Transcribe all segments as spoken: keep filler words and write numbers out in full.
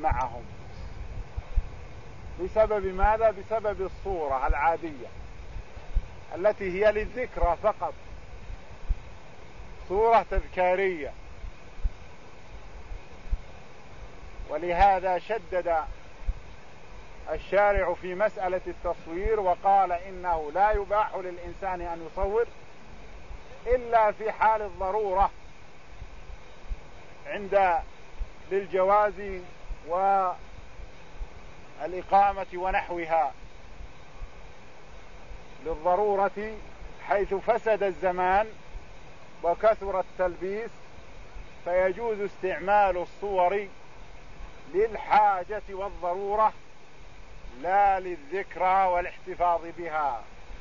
معهم. بسبب ماذا؟ بسبب الصورة العادية التي هي للذكرى فقط، صورة تذكارية. ولهذا شدد الشارع في مسألة التصوير وقال إنه لا يباح للإنسان أن يصور إلا في حال الضرورة، عند للجواز والإقامة ونحوها، للضرورة حيث فسد الزمان وكثر التلبيس، فيجوز استعمال الصور للحاجة والضرورة لا للذكرى والاحتفاظ بها.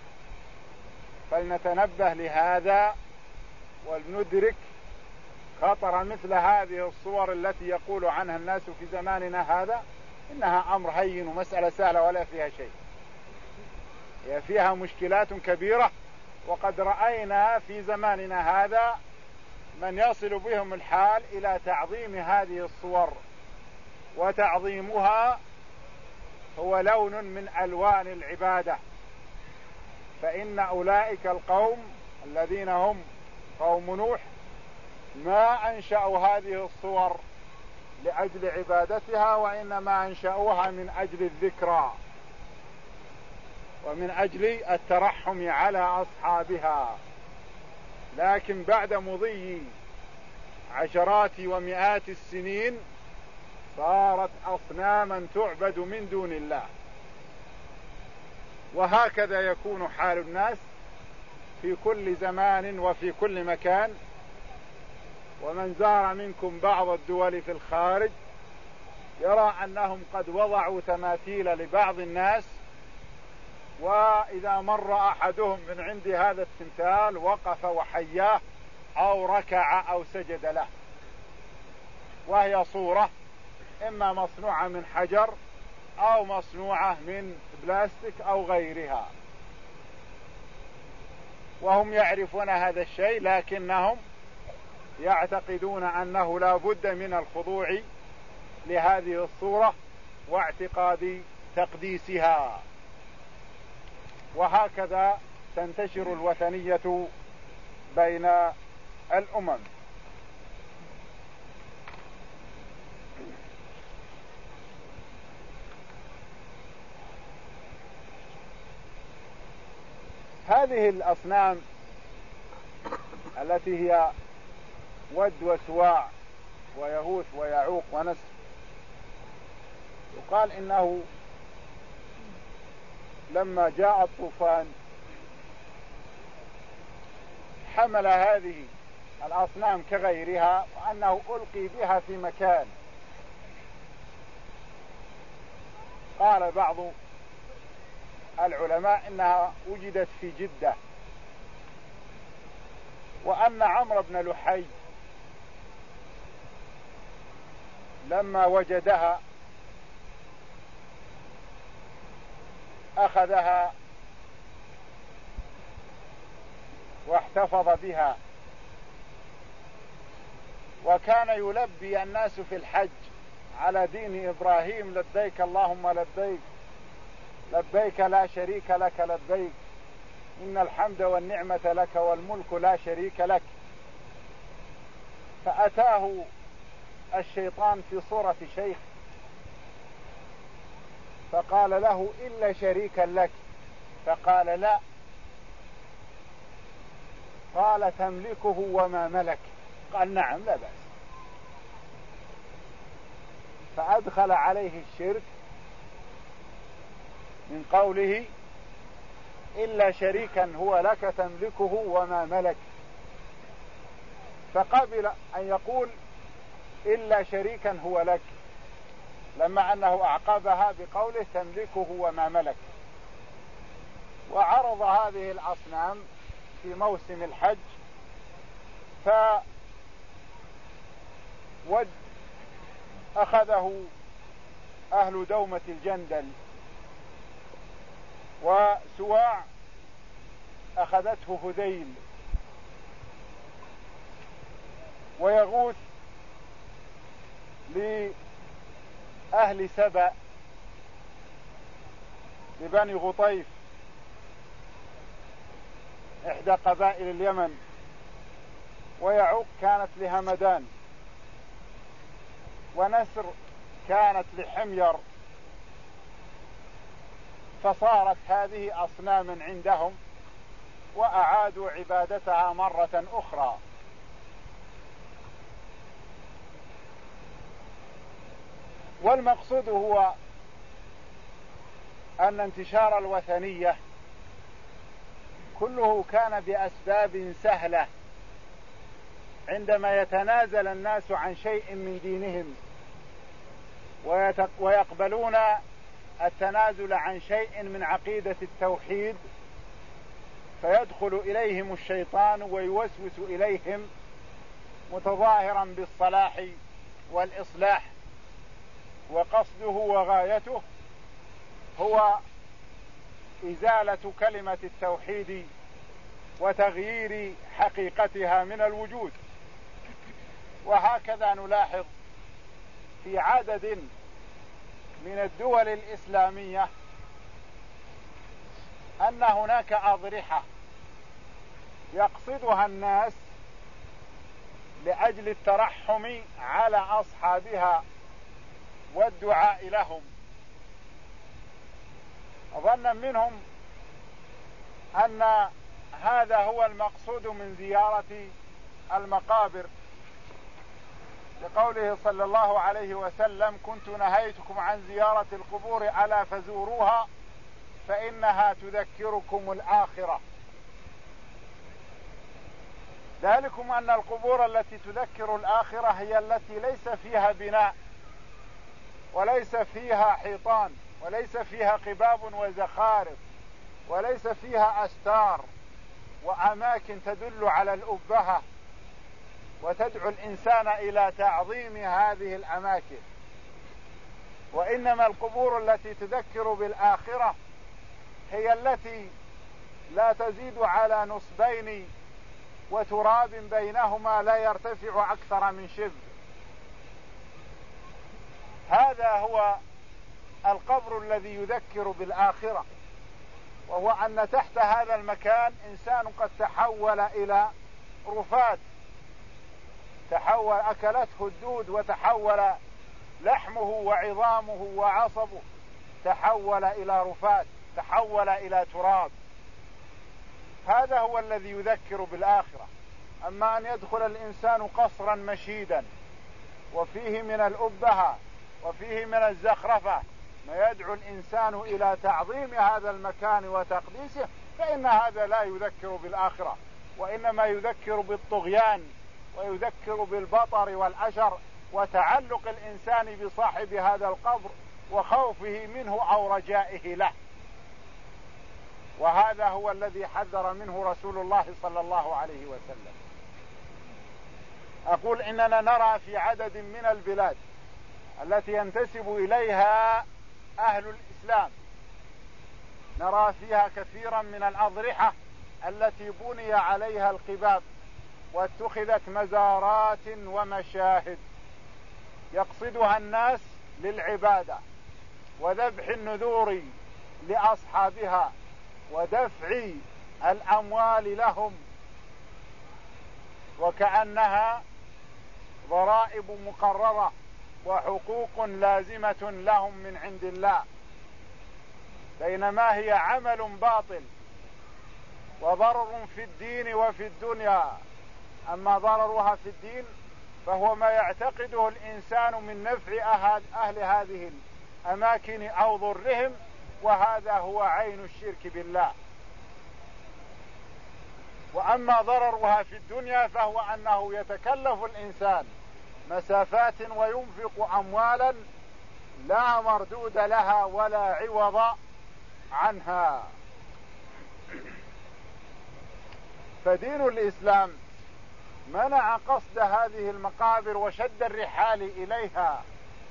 فلنتنبه لهذا ولندرك خطر مثل هذه الصور التي يقول عنها الناس في زماننا هذا إنها أمر هين ومسألة سهلة ولا فيها شيء. هي فيها مشكلات كبيرة، وقد رأينا في زماننا هذا من يصل بهم الحال إلى تعظيم هذه الصور، وتعظيمها هو لون من ألوان العبادة. فإن أولئك القوم الذين هم قوم نوح ما أنشأوا هذه الصور لأجل عبادتها، وإنما أنشأوها من أجل الذكرى ومن أجل الترحم على أصحابها. لكن بعد مضي عشرات ومئات السنين صارت أصناما تعبد من دون الله. وهكذا يكون حال الناس في كل زمان وفي كل مكان. ومن زار منكم بعض الدول في الخارج يرى أنهم قد وضعوا تماثيل لبعض الناس، وإذا مر أحدهم من عند هذا التمثال وقف وحياه أو ركع أو سجد له، وهي صورة إما مصنوعة من حجر أو مصنوعة من بلاستيك أو غيرها، وهم يعرفون هذا الشيء، لكنهم يعتقدون أنه لا بد من الخضوع لهذه الصورة واعتقاد تقديسها. وهكذا تنتشر الوثنية بين الأمم. هذه الأصنام التي هي ود وسواع ويغوث ويعوق ونسر، يقال إنه لما جاء الطوفان حمل هذه الأصنام كغيرها، وأنه ألقي بها في مكان. قال بعض العلماء إنها وجدت في جدة، وأن عمرو بن لحي لما وجدها أخذها واحتفظ بها، وكان يلبي الناس في الحج على دين إبراهيم: لبيك اللهم لبيك لبيك لا شريك لك لبيك إن الحمد والنعمة لك والملك لا شريك لك. فأتاه الشيطان في صورة شيخ فقال له: إلا شريكا لك. فقال: لا. قال: تملكه وما ملك. قال: نعم لا بأس. فأدخل عليه الشرك من قوله: إلا شريكا هو لك تملكه وما ملك. فقبل أن يقول إلا شريكا هو لك، لما أنه أعقبها بقوله تملكه وما ملك. وعرض هذه الأصنام في موسم الحج، فود أخذه أهل دومة الجندل، وسواع أخذته هذيل، ويغوث أهل سبأ لبني غطيف إحدى قبائل اليمن، ويعوق كانت لهمدان، ونسر كانت لحمير، فصارت هذه أصناما عندهم وأعادوا عبادتها مرة أخرى. والمقصود هو أن انتشار الوثنية كله كان بأسباب سهلة، عندما يتنازل الناس عن شيء من دينهم ويقبلون التنازل عن شيء من عقيدة التوحيد، فيدخل إليهم الشيطان ويوسوس إليهم متظاهرا بالصلاح والإصلاح، وقصده وغايته هو إزالة كلمة التوحيد وتغيير حقيقتها من الوجود. وهكذا نلاحظ في عدد من الدول الإسلامية أن هناك أضرحة يقصدها الناس لأجل الترحم على أصحابها والدعاء لهم، ظنا منهم أن هذا هو المقصود من زيارة المقابر، لقوله صلى الله عليه وسلم: كنت نهيتكم عن زيارة القبور ألا فزوروها فإنها تذكركم الآخرة. ذلكم أن القبور التي تذكر الآخرة هي التي ليس فيها بناء وليس فيها حيطان وليس فيها قباب وزخارف وليس فيها أستار وأماكن تدل على الأبهة وتدعو الإنسان إلى تعظيم هذه الأماكن، وإنما القبور التي تذكر بالآخرة هي التي لا تزيد على نصبين وتراب بينهما لا يرتفع أكثر من شبر. هذا هو القبر الذي يذكر بالآخرة، وهو أن تحت هذا المكان إنسان قد تحول إلى رفات، تحول أكلته الدود وتحول لحمه وعظامه وعصبه، تحول إلى رفات، تحول إلى تراب. هذا هو الذي يذكر بالآخرة. أما أن يدخل الإنسان قصرا مشيدا وفيه من الأبهة وفيه من الزخرفة ما يدعو الإنسان إلى تعظيم هذا المكان وتقديسه، فإن هذا لا يذكر بالآخرة، وإنما يذكر بالطغيان ويذكر بالبطر والأشر وتعلق الإنسان بصاحب هذا القبر وخوفه منه أو رجائه له. وهذا هو الذي حذر منه رسول الله صلى الله عليه وسلم. أقول إننا نرى في عدد من البلاد التي ينتسب إليها أهل الإسلام، نرى فيها كثيرا من الأضرحة التي بني عليها القباب واتخذت مزارات ومشاهد يقصدها الناس للعبادة وذبح النذور لأصحابها ودفع الأموال لهم، وكأنها ضرائب مقررة وحقوق لازمة لهم من عند الله، بينما هي عمل باطل وضرر في الدين وفي الدنيا. أما ضررها في الدين فهو ما يعتقده الإنسان من نفع أهل هذه الأماكن أو ضرهم، وهذا هو عين الشرك بالله. وأما ضررها في الدنيا فهو أنه يتكلف الإنسان مسافات وينفق أموالا لا مردود لها ولا عوض عنها. فدين الإسلام منع قصد هذه المقابر وشد الرحال إليها،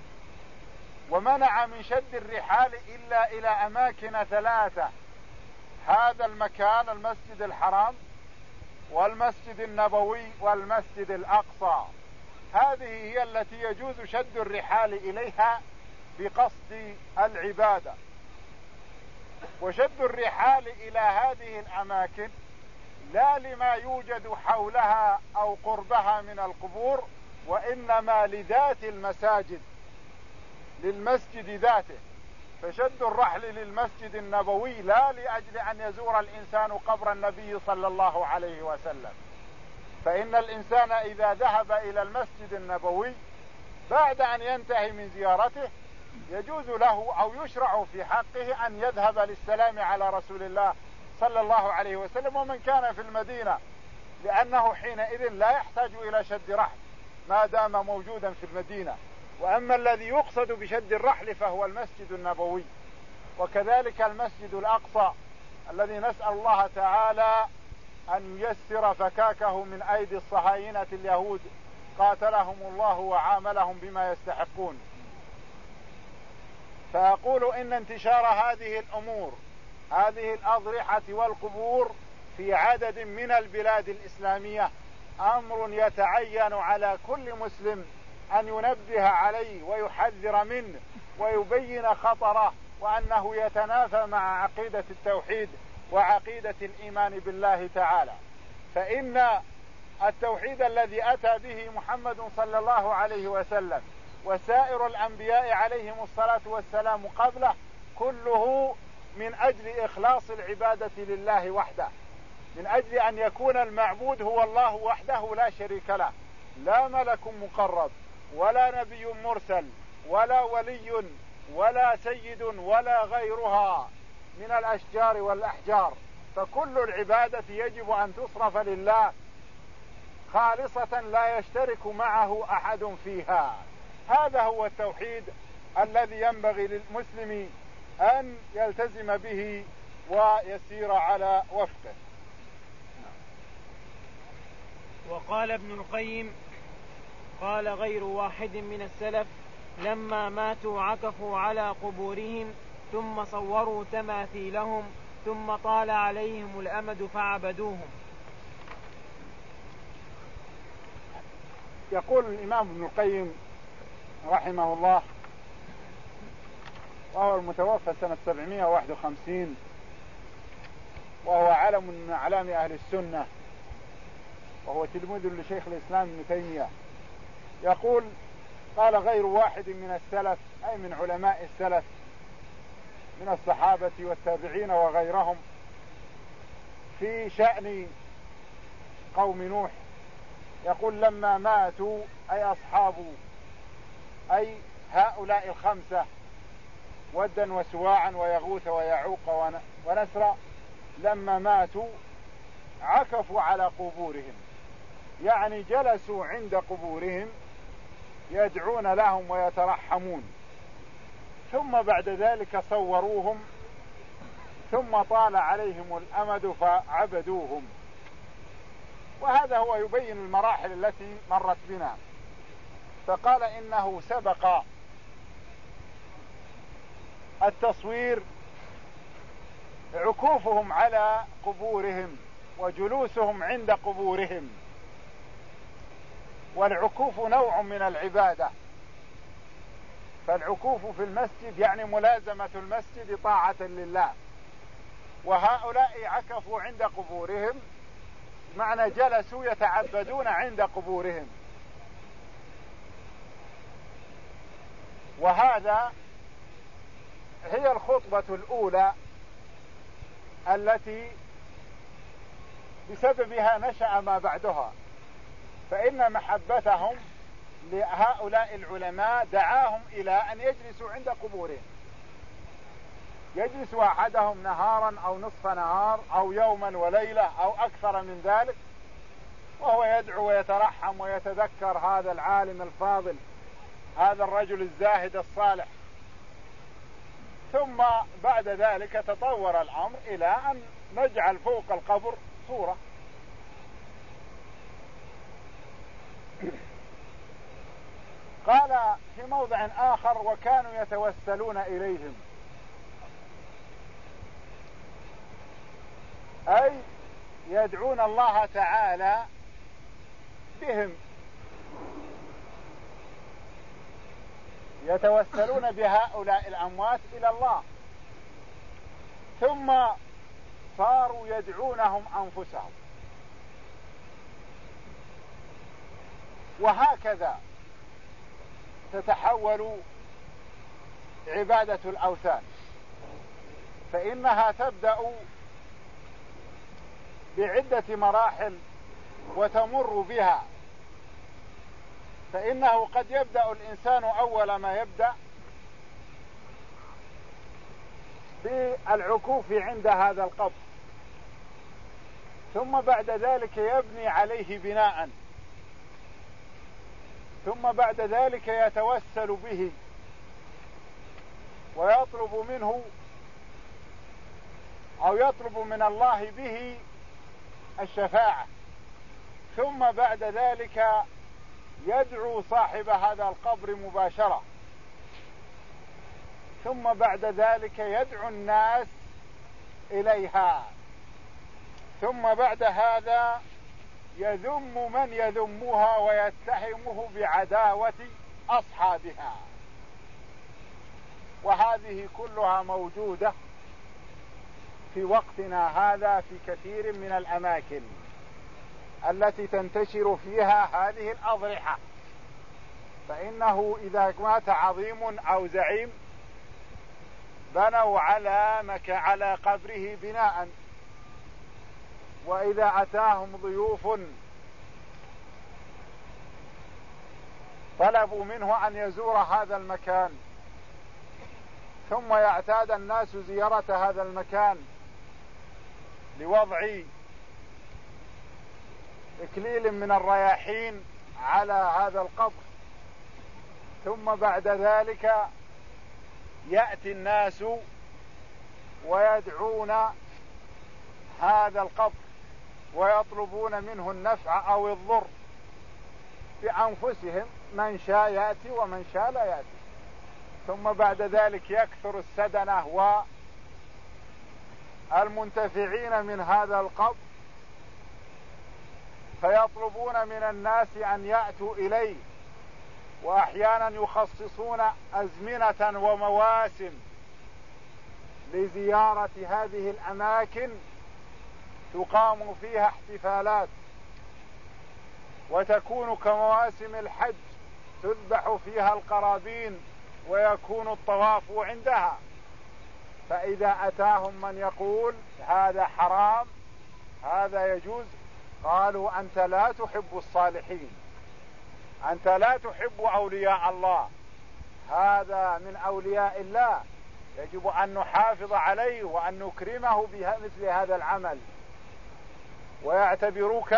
ومنع من شد الرحال إلا إلى أماكن ثلاثة: هذا المكان المسجد الحرام والمسجد النبوي والمسجد الأقصى. هذه هي التي يجوز شد الرحال إليها بقصد العبادة. وشد الرحال إلى هذه الأماكن لا لما يوجد حولها أو قربها من القبور، وإنما لذات المساجد، للمسجد ذاته. فشد الرحل للمسجد النبوي لا لأجل أن يزور الإنسان قبر النبي صلى الله عليه وسلم، فإن الإنسان إذا ذهب إلى المسجد النبوي بعد أن ينتهي من زيارته يجوز له أو يشرع في حقه أن يذهب للسلام على رسول الله صلى الله عليه وسلم ومن كان في المدينة، لأنه حينئذ لا يحتاج إلى شد رحل ما دام موجودا في المدينة. وأما الذي يقصد بشد الرحل فهو المسجد النبوي، وكذلك المسجد الأقصى الذي نسأل الله تعالى أن ييسر فكاكه من أيدي الصهاينة اليهود قاتلهم الله وعاملهم بما يستحقون. فأقول إن انتشار هذه الأمور، هذه الأضرحة والقبور في عدد من البلاد الإسلامية أمر يتعين على كل مسلم أن ينبه عليه ويحذر منه ويبين خطره، وأنه يتنافى مع عقيدة التوحيد وعقيدة الإيمان بالله تعالى. فإن التوحيد الذي أتى به محمد صلى الله عليه وسلم وسائر الأنبياء عليهم الصلاة والسلام قبله كله من أجل إخلاص العبادة لله وحده، من أجل أن يكون المعبود هو الله وحده لا شريك له، لا ملك مقرب ولا نبي مرسل ولا ولي ولا سيد ولا غيرها من الأشجار والأحجار. فكل العبادة يجب أن تصرف لله خالصة لا يشترك معه أحد فيها. هذا هو التوحيد الذي ينبغي للمسلم أن يلتزم به ويسير على وفقه. وقال ابن القيم: قال غير واحد من السلف: لما ماتوا عكفوا على قبورهم ثم صوروا تماثيلهم ثم طال عليهم الأمد فعبدوهم. يقول الإمام ابن القيم رحمه الله، وهو المتوفى سنة سبعمائة وواحد وخمسين، وهو علم من أعلام أهل السنة، وهو تلميذ لشيخ الإسلام ابن تيمية. يقول: قال غير واحد من السلف، أي من علماء السلف من الصحابة والتابعين وغيرهم، في شأن قوم نوح. يقول: لما ماتوا، أي أصحاب، أي هؤلاء الخمسة، ودا وسواعا ويغوث ويعوق ونسرا، لما ماتوا عكفوا على قبورهم، يعني جلسوا عند قبورهم يدعون لهم ويترحمون، ثم بعد ذلك صوروهم ثم طال عليهم الأمد فعبدوهم. وهذا هو يبين المراحل التي مرت بنا. فقال: إنه سبق التصوير عكوفهم على قبورهم وجلوسهم عند قبورهم، والعكوف نوع من العبادة. فالعكوف في المسجد يعني ملازمة المسجد طاعة لله، وهؤلاء عكفوا عند قبورهم معنى جلسوا يتعبدون عند قبورهم. وهذا هي الخطبة الأولى التي بسببها نشأ ما بعدها. فإن محبتهم لهؤلاء العلماء دعاهم إلى أن يجلسوا عند قبورهم، يجلس أحدهم نهارا أو نصف نهار أو يوما وليلة أو أكثر من ذلك، وهو يدعو ويترحم ويتذكر هذا العالم الفاضل، هذا الرجل الزاهد الصالح. ثم بعد ذلك تطور الأمر إلى أن نجعل فوق القبر صورة. قال في موضع آخر: وكانوا يتوسلون إليهم، أي يدعون الله تعالى بهم. يتوسلون بهؤلاء الأموات إلى الله، ثم صاروا يدعونهم أنفسهم. وهكذا تتحول عبادة الأوثان، فإنها تبدأ بعدة مراحل وتمر بها. فإنه قد يبدأ الإنسان أول ما يبدأ بالعكوف عند هذا القبر، ثم بعد ذلك يبني عليه بناء، ثم بعد ذلك يتوسل به ويطلب منه أو يطلب من الله به الشفاعة، ثم بعد ذلك يدعو صاحب هذا القبر مباشرة، ثم بعد ذلك يدعو الناس إليها، ثم بعد هذا يذم من يذمها ويتهمه بعداوة أصحابها. وهذه كلها موجودة في وقتنا هذا في كثير من الأماكن التي تنتشر فيها هذه الأضرحة. فإنه إذا مات عظيم أو زعيم بنوا على مك على قبره بناء، وإذا أتاهم ضيوف طلبوا منه أن يزور هذا المكان، ثم يعتاد الناس زيارة هذا المكان لوضع إكليل من الرياحين على هذا القبر، ثم بعد ذلك يأتي الناس ويدعون هذا القبر ويطلبون منه النفع أو الضر بأنفسهم، من شاء يأتي ومن شاء لا يأتي. ثم بعد ذلك يكثر السدنة والمنتفعين من هذا القبر، فيطلبون من الناس أن يأتوا إليه، وأحيانا يخصصون أزمنة ومواسم لزيارة هذه الأماكن تقام فيها احتفالات، وتكون كمواسم الحج تذبح فيها القرابين ويكون الطواف عندها. فإذا أتاهم من يقول هذا حرام هذا يجوز، قالوا أنت لا تحب الصالحين، أنت لا تحب أولياء الله، هذا من أولياء الله يجب أن نحافظ عليه وأن نكرمه بمثل هذا العمل، ويعتبروك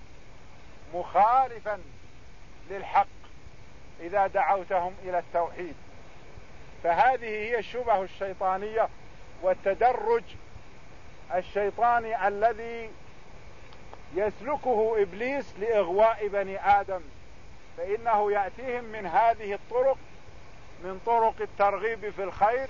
مخالفا للحق إذا دعوتهم إلى التوحيد. فهذه هي الشبهة الشيطانية والتدرج الشيطاني الذي يسلكه إبليس لإغواء بني آدم، فإنه يأتيهم من هذه الطرق، من طرق الترغيب في الخير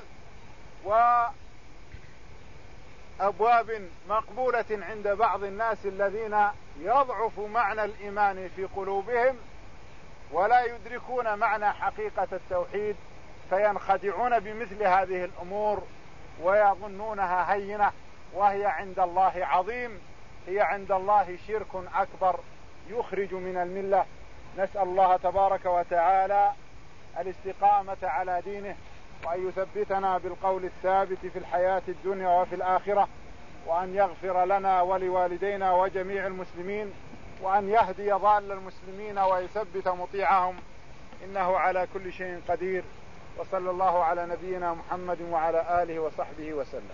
وأبواب مقبولة عند بعض الناس الذين يضعف معنى الإيمان في قلوبهم ولا يدركون معنى حقيقة التوحيد، فينخدعون بمثل هذه الأمور ويظنونها هينة وهي عند الله عظيم، هي عند الله شرك أكبر يخرج من الملة. نسأل الله تبارك وتعالى الاستقامة على دينه، وأن يثبتنا بالقول الثابت في الحياة الدنيا وفي الآخرة، وأن يغفر لنا ولوالدينا وجميع المسلمين، وأن يهدي ضال المسلمين ويثبت مطيعهم، إنه على كل شيء قدير. وصلى الله على نبينا محمد وعلى آله وصحبه وسلم.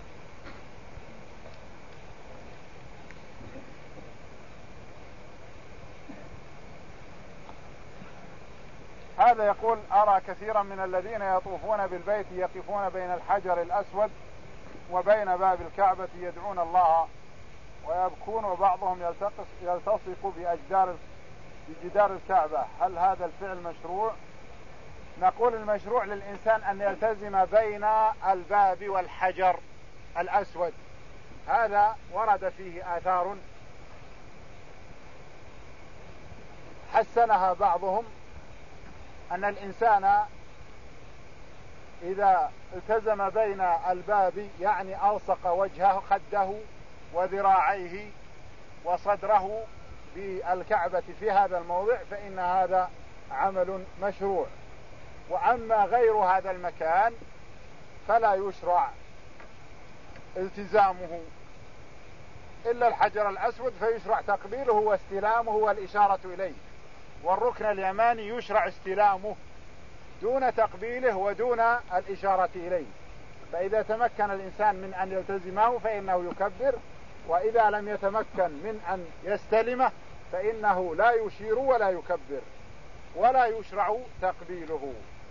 هذا يقول: أرى كثيرا من الذين يطوفون بالبيت يقفون بين الحجر الأسود وبين باب الكعبة يدعون الله ويبكون، وبعضهم يلتصق, يلتصق بأجدار بجدار الكعبة، هل هذا الفعل مشروع؟ نقول: المشروع للإنسان أن يلتزم بين الباب والحجر الأسود، هذا ورد فيه آثار حسنها بعضهم، أن الإنسان إذا التزم بين الباب يعني ألصق وجهه خده وذراعيه وصدره بالكعبة في هذا الموضع فإن هذا عمل مشروع. وأما غير هذا المكان فلا يشرع التزامه إلا الحجر الأسود، فيشرع تقبيله واستلامه والإشارة إليه، والركن اليماني يشرع استلامه دون تقبيله ودون الإشارة إليه. فإذا تمكن الإنسان من أن يلتزمه فإنه يكبر، وإذا لم يتمكن من أن يستلمه فإنه لا يشير ولا يكبر ولا يشرع تقبيله.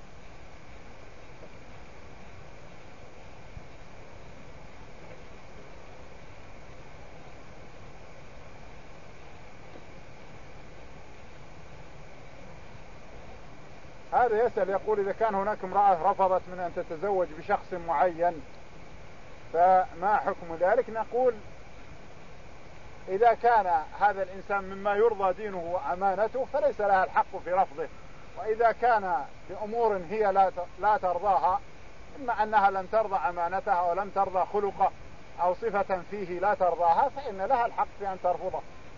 هذا يسأل يقول إذا كان هناك امرأة رفضت من أن تتزوج بشخص معين فما حكم ذلك؟ نقول إذا كان هذا الإنسان مما يرضى دينه وأمانته فليس لها الحق في رفضه، وإذا كان بأمور هي لا ترضاها، إما أنها لم ترضى أمانتها أو لم ترضى خلقه أو صفة فيه لا ترضاها، فإن لها الحق في أن ترفضه.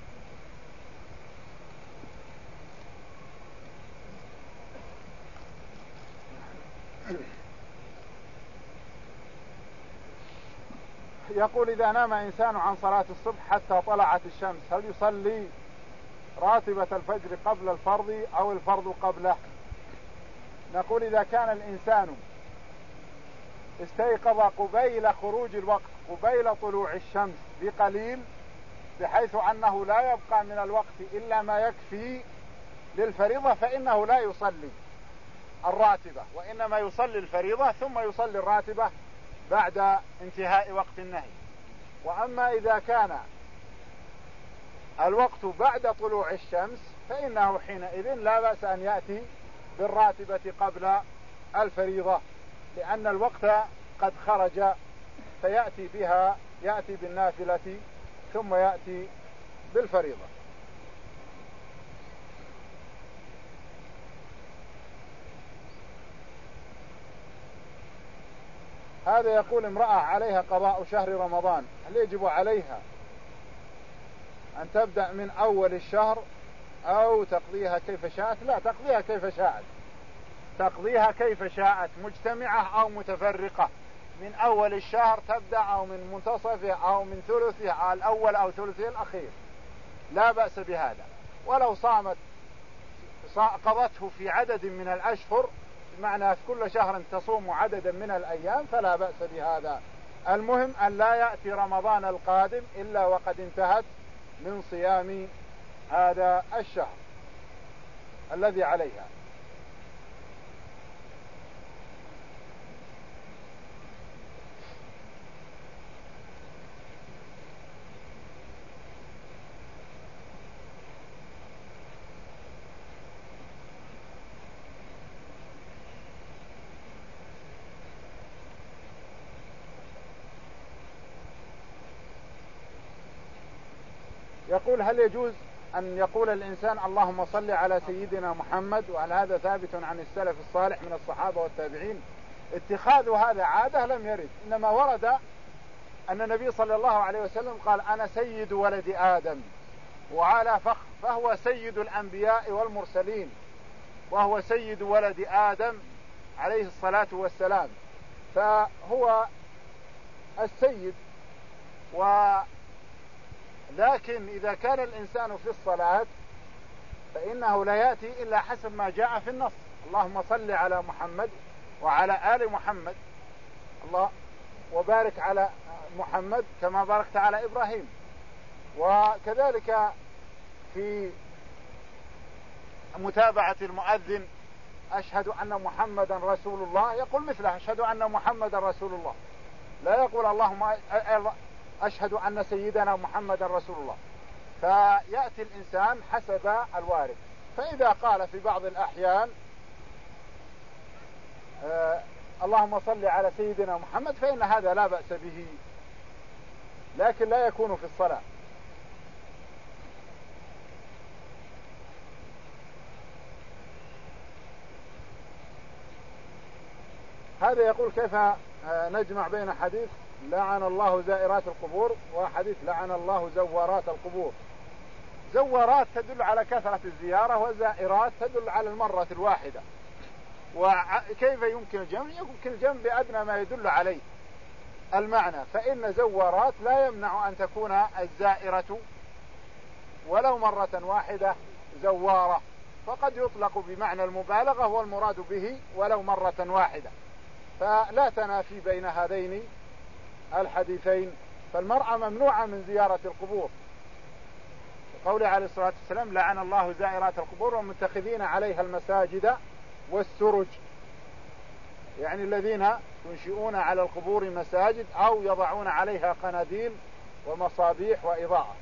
يقول إذا نام إنسان عن صلاة الصبح حتى طلعت الشمس هل يصلي راتبة الفجر قبل الفرض أو الفرض قبله؟ نقول إذا كان الإنسان استيقظ قبيل خروج الوقت قبيل طلوع الشمس بقليل بحيث أنه لا يبقى من الوقت إلا ما يكفي للفريضة فإنه لا يصلي الراتبة، وإنما يصلي الفريضة ثم يصلي الراتبة بعد انتهاء وقت النهي. وأما إذا كان الوقت بعد طلوع الشمس فإنه حينئذ لا بأس أن يأتي بالراتبة قبل الفريضة، لأن الوقت قد خرج فيأتي بها، يأتي بالنافلة ثم يأتي بالفريضة. هذا يقول امرأة عليها قضاء شهر رمضان، هل يجب عليها أن تبدأ من أول الشهر أو تقضيها كيف شاءت؟ لا، تقضيها كيف شاءت، تقضيها كيف شاءت مجتمعة أو متفرقة، من أول الشهر تبدأ أو من منتصفه أو من ثلثه الأول أو ثلثه الأخير، لا بأس بهذا. ولو صامت قضته في عدد من الأشهر بمعنى في كل شهر تصوم عددا من الأيام فلا بأس بهذا. المهم أن لا يأتي رمضان القادم إلا وقد انتهت من صيام هذا الشهر الذي عليها. يقول هل يجوز أن يقول الإنسان اللهم صل على سيدنا محمد، وهل هذا ثابت عن السلف الصالح من الصحابة والتابعين؟ اتخاذ هذا عادة لم يرد، إنما ورد أن النبي صلى الله عليه وسلم قال أنا سيد ولد آدم وعلى فخر، فهو سيد الأنبياء والمرسلين وهو سيد ولد آدم عليه الصلاة والسلام، فهو السيد. ولكن إذا كان الإنسان في الصلاة فإنه لا يأتي إلا حسب ما جاء في النص، اللهم صل على محمد وعلى آل محمد، الله وبارك على محمد كما باركت على إبراهيم. وكذلك في متابعة المؤذن أشهد أن محمدا رسول الله يقول مثله أشهد أن محمدا رسول الله، لا يقول اللهم أشهد أن سيدنا محمدا رسول الله. فيأتي الإنسان حسب الوارد، فإذا قال في بعض الأحيان آه اللهم صل على سيدنا محمد فإن هذا لا بأس به، لكن لا يكون في الصلاة. هذا يقول كيف نجمع بين حديث لعن الله زائرات القبور وحديث لعن الله زوارات القبور؟ زوارات تدل على كثرة الزيارة، وزائرات تدل على المرة الواحدة. وكيف يمكن الجمع؟ يمكن الجمع بأدنى ما يدل عليه المعنى، فإن زوارات لا يمنع أن تكون الزائرة ولو مرة واحدة زوارة، فقد يطلق بمعنى المبالغة والمراد به ولو مرة واحدة، فلا تنافي بين هذين الحديثين. فالمرأة ممنوعة من زيارة القبور، قوله عليه الصلاة والسلام لعن الله زائرات القبور والمتخذين عليها المساجد والسرج، يعني الذين ينشئون على القبور مساجد أو يضعون عليها قناديل ومصابيح وإضاءة.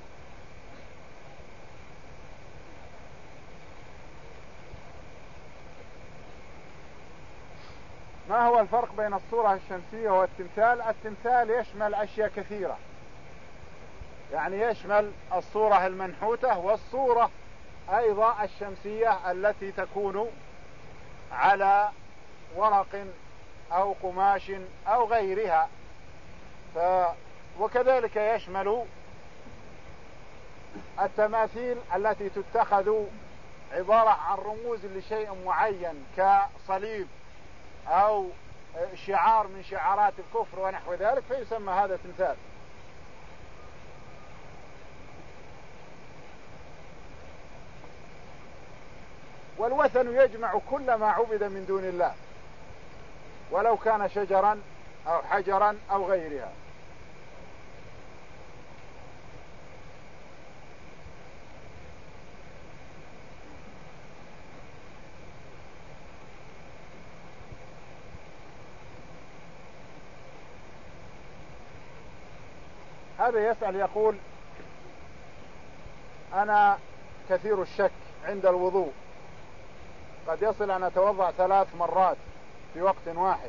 ما هو الفرق بين الصورة الشمسية والتمثال؟ التمثال يشمل أشياء كثيرة، يعني يشمل الصورة المنحوتة والصورة أيضا الشمسية التي تكون على ورق أو قماش أو غيرها، ف... وكذلك يشمل التماثيل التي تتخذ عبارة عن رموز لشيء معين كصليب أو شعار من شعارات الكفر ونحو ذلك، فيسمى هذا تمثال. والوثن يجمع كل ما عبد من دون الله ولو كان شجرا أو حجرا أو غيرها. هذا يسأل يقول أنا كثير الشك عند الوضوء، قد يصل أن أتوضأ ثلاث مرات في وقت واحد.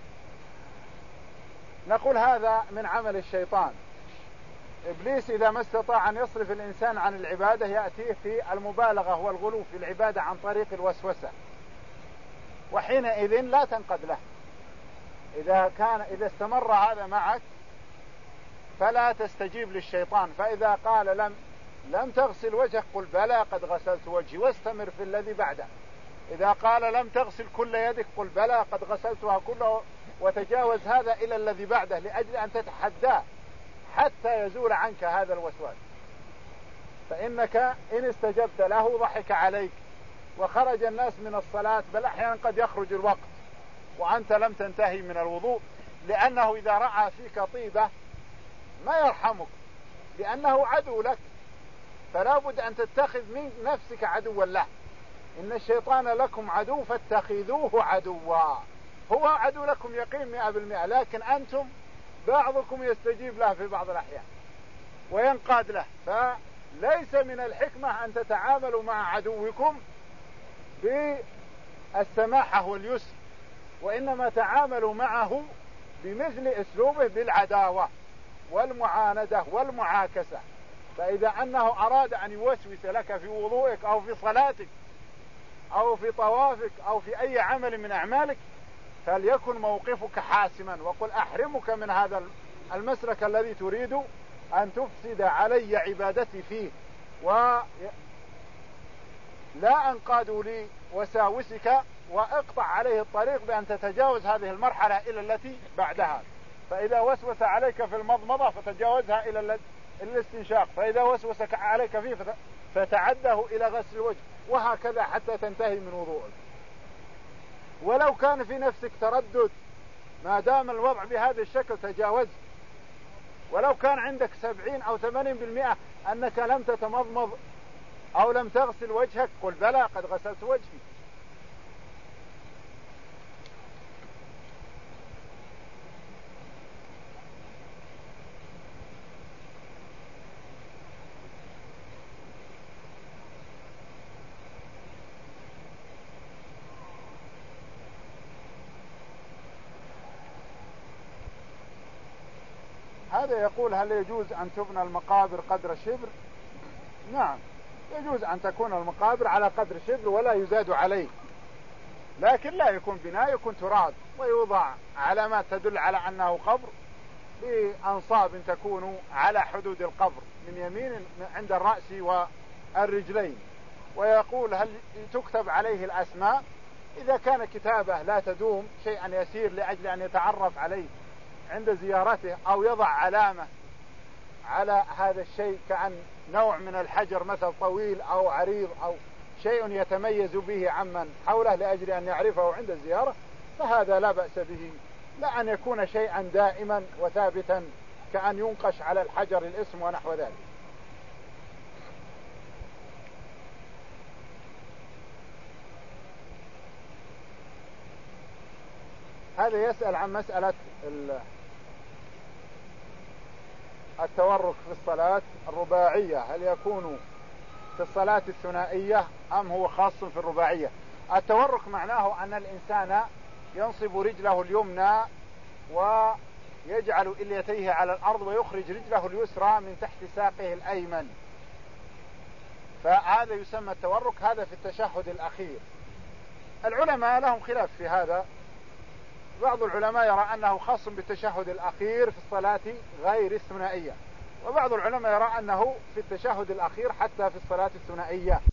نقول هذا من عمل الشيطان. إبليس إذا ما استطاع أن يصرف الإنسان عن العبادة يأتيه في المبالغة والغلو في العبادة عن طريق الوسوسة، وحينئذ لا تنقد له. إذا كان إذا استمر هذا معك فلا تستجيب للشيطان، فإذا قال لم لم تغسل وجهك قل بلى قد غسلت وجهي واستمر في الذي بعده. إذا قال لم تغسل كل يدك قل بلى قد غسلتها كلها، وتجاوز هذا إلى الذي بعده لأجل أن تتحداه حتى يزول عنك هذا الوسواس. فإنك إن استجبت له ضحك عليك وخرج الناس من الصلاة، بل أحيانا قد يخرج الوقت وأنت لم تنتهي من الوضوء، لأنه إذا رأى فيك طيبة ما يرحمك لأنه عدو لك، فلا بد أن تتخذ من نفسك عدوا له. إن الشيطان لكم عدو فاتخذوه عدوا. هو عدو لكم يقين مئة بالمئة، لكن أنتم بعضكم يستجيب له في بعض الأحيان وينقاد له. فليس من الحكمة أن تتعاملوا مع عدوكم بالسماحة واليسر، وإنما تعاملوا معه بمثل أسلوبه بالعداوة والمعاندة والمعاكسة. فإذا أنه أراد أن يوسوس لك في وضوئك أو في صلاتك أو في طوافك أو في أي عمل من أعمالك فليكن موقفك حاسما، وقل أحرمك من هذا المسلك الذي تريد أن تفسد علي عبادتي فيه، ولا أنقادوا لي وساوسك، وأقطع عليه الطريق بأن تتجاوز هذه المرحلة إلى التي بعدها. فإذا وسوس عليك في المضمضة فتجاوزها إلى الاستنشاق، فإذا وسوسك عليك فيه فتعده إلى غسل الوجه، وهكذا حتى تنتهي من وضوءك. ولو كان في نفسك تردد ما دام الوضع بهذا الشكل تجاوز. ولو كان عندك سبعين أو ثمانين بالمئة أنك لم تتمضمض أو لم تغسل وجهك قل بلى قد غسلت وجهي. هذا يقول هل يجوز أن تبنى المقابر قدر شبر؟ نعم، يجوز أن تكون المقابر على قدر شبر ولا يزاد عليه، لكن لا يكون بناء، يكون تراب، ويوضع علامات تدل على أنه قبر بأنصاب تكون على حدود القبر من يمين عند الرأس والرجلين، ويقول هل تكتب عليه الأسماء. إذا كان كتابة لا تدوم، شيئا يسير لأجل أن يتعرف عليه عند زيارته، أو يضع علامة على هذا الشيء كأن نوع من الحجر مثل طويل أو عريض أو شيء يتميز به عمن حوله لأجل أن يعرفه عند الزيارة، فهذا لا بأس به. لا أن يكون شيئا دائما وثابتا كأن ينقش على الحجر الاسم ونحو ذلك. هذا يسأل عن مسألة التورك في الصلاة الرباعية، هل يكون في الصلاة الثنائية أم هو خاص في الرباعية؟ التورك معناه أن الإنسان ينصب رجله اليمنى ويجعل إليتيه على الأرض ويخرج رجله اليسرى من تحت ساقه الأيمن، فهذا يسمى التورك. هذا في التشهد الأخير. العلماء لهم خلاف في هذا، بعض العلماء يرى أنه خاص بالتشهد الأخير في الصلاة غير الثنائية، وبعض العلماء يرى أنه في التشهد الأخير حتى في الصلاة الثنائية.